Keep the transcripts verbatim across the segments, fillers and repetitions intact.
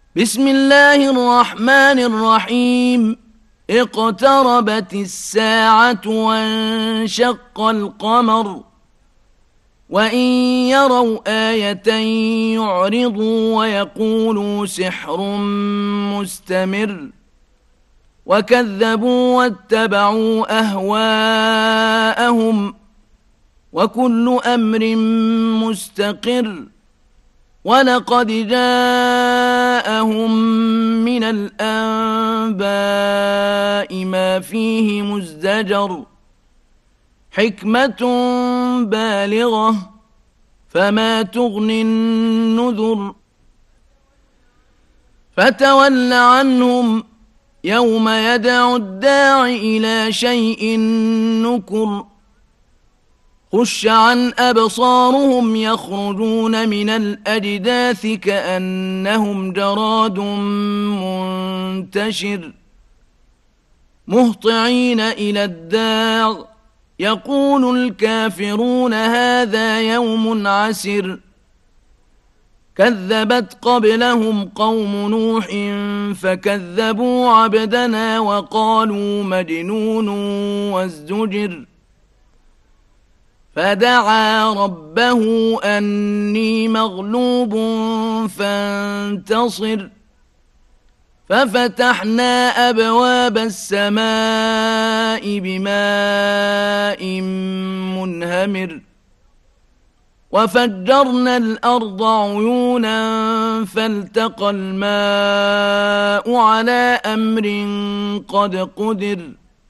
بسم الله الرحمن الرحيم. اقتربت الساعة وانشق القمر وإن يروا آية يعرضوا ويقولوا سحر مستمر وكذبوا واتبعوا أهواءهم وكل أمر مستقر ولقد جاءهم من الأنباء ما فيه مزدجر حكمة بالغة فما تغني النذر فتول عنهم يوم يدعو الداع إلى شيء نكر خش عن أبصارهم يخرجون من الأجداث كأنهم جراد منتشر مهطعين إلى الداع يقول الكافرون هذا يوم عسر كذبت قبلهم قوم نوح فكذبوا عبدنا وقالوا مجنون وازدجر فدعا ربه أني مغلوب فانتصر ففتحنا أبواب السماء بماء منهمر وفجرنا الأرض عيونا فالتقى الماء على أمر قد قدر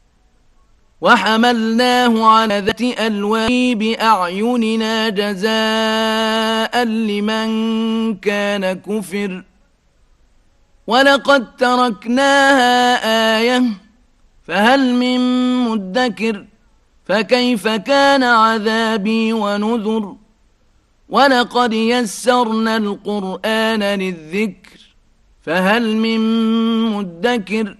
وحملناه على ذات ألواح بأعيننا جزاء لمن كان كفر ولقد تركناها آية فهل من مدكر فكيف كان عذابي ونذر ولقد يسرنا القرآن للذكر فهل من مدكر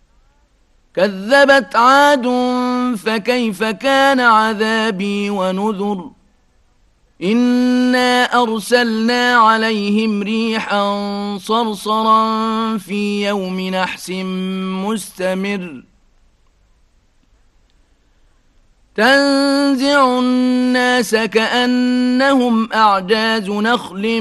كذبت عاد فكيف كان عذابي ونذر إنا أرسلنا عليهم ريحا صرصرا في يوم نحس مستمر تنزع الناس كأنهم أعجاز نخل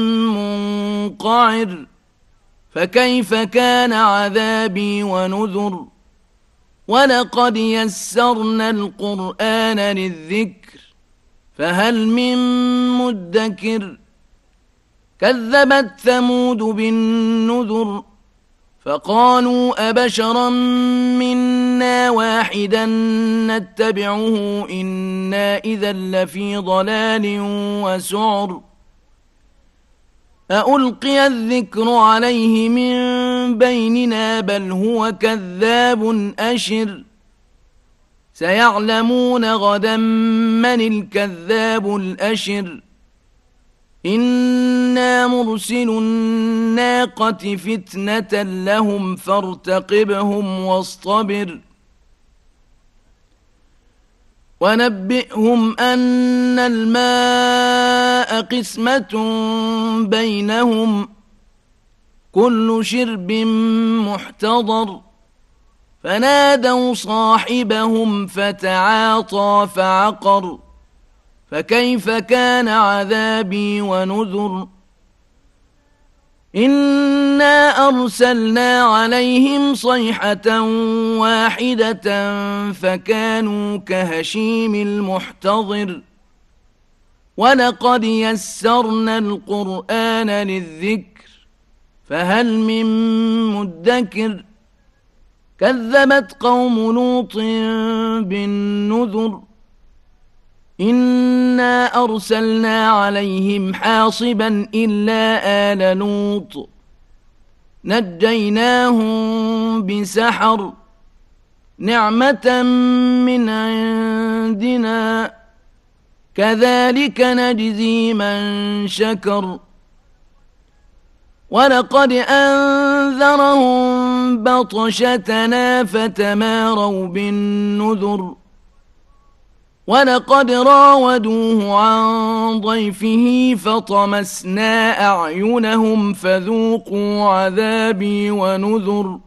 منقعر فكيف كان عذابي ونذر ولقد يسرنا القرآن للذكر فهل من مدكر كذبت ثمود بالنذر فقالوا أبشرا منا واحدا نتبعه إنا إذا لفي ضلال وسعر أألقي الذكر عليه من بيننا بل هو كذاب أشر سيعلمون غدا من الكذاب الأشر إنا مرسل الناقة فتنة لهم فارتقبهم واصطبر ونبئهم أن الماء قسمة بينهم كل شرب محتضر فنادوا صاحبهم فتعاطى فعقر فكيف كان عذابي ونذر إنا أرسلنا عليهم صيحة واحدة فكانوا كهشيم المحتضر ولقد يسرنا القرآن للذكر فهل من مدكر كذبت قوم لوط بالنذر إنا أرسلنا عليهم حاصبا إلا آل لوط نجيناهم بسحر نعمة من عندنا كذلك نجزي من شكر ولقد أنذرهم بطشتنا فتماروا بالنذر ولقد راودوه عن ضيفه فطمسنا أعينهم فذوقوا عذابي ونذر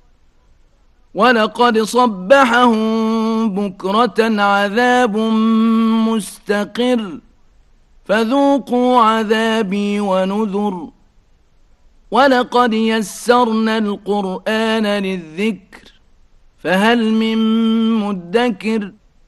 ولقد صبحهم بكرة عذاب مستقر فذوقوا عذابي ونذر ولقد يسرنا القرآن للذكر فهل من مدكر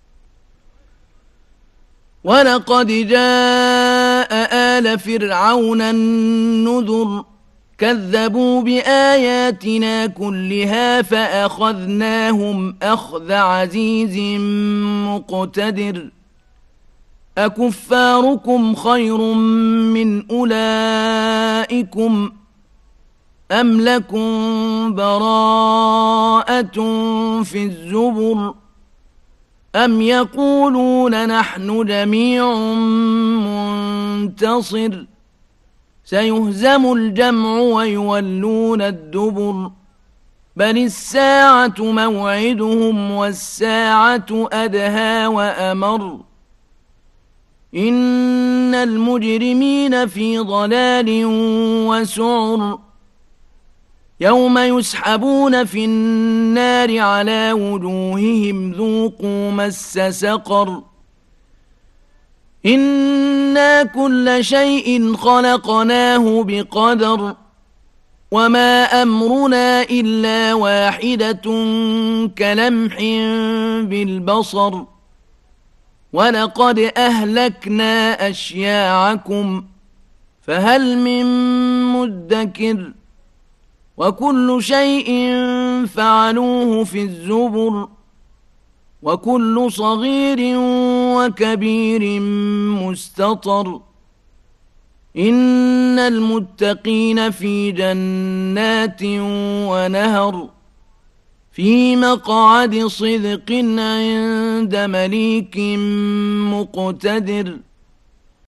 ولقد جاء آل فرعون النذر كذبوا بآياتنا كلها فأخذناهم أخذ عزيز مقتدر أكفاركم خير من أولئكم أم لكم براءة في الزبر أم يقولون نحن جميع منتصر سيهزم الجمع ويولون الدبر بل الساعة موعدهم والساعة أدهى وأمر إن المجرمين في ضلال وسعر يوم يسحبون في النار على وجوههم ذوقوا مس سقر إنا كل شيء خلقناه بقدر وما أمرنا إلا واحدة كلمح بالبصر ولقد أهلكنا أشياعكم فهل من مدكر وكل شيء فعلوه في الزبر وكل صغير وكبير مستطر إن المتقين في جنات ونهر في مقعد صدق عند مليك مقتدر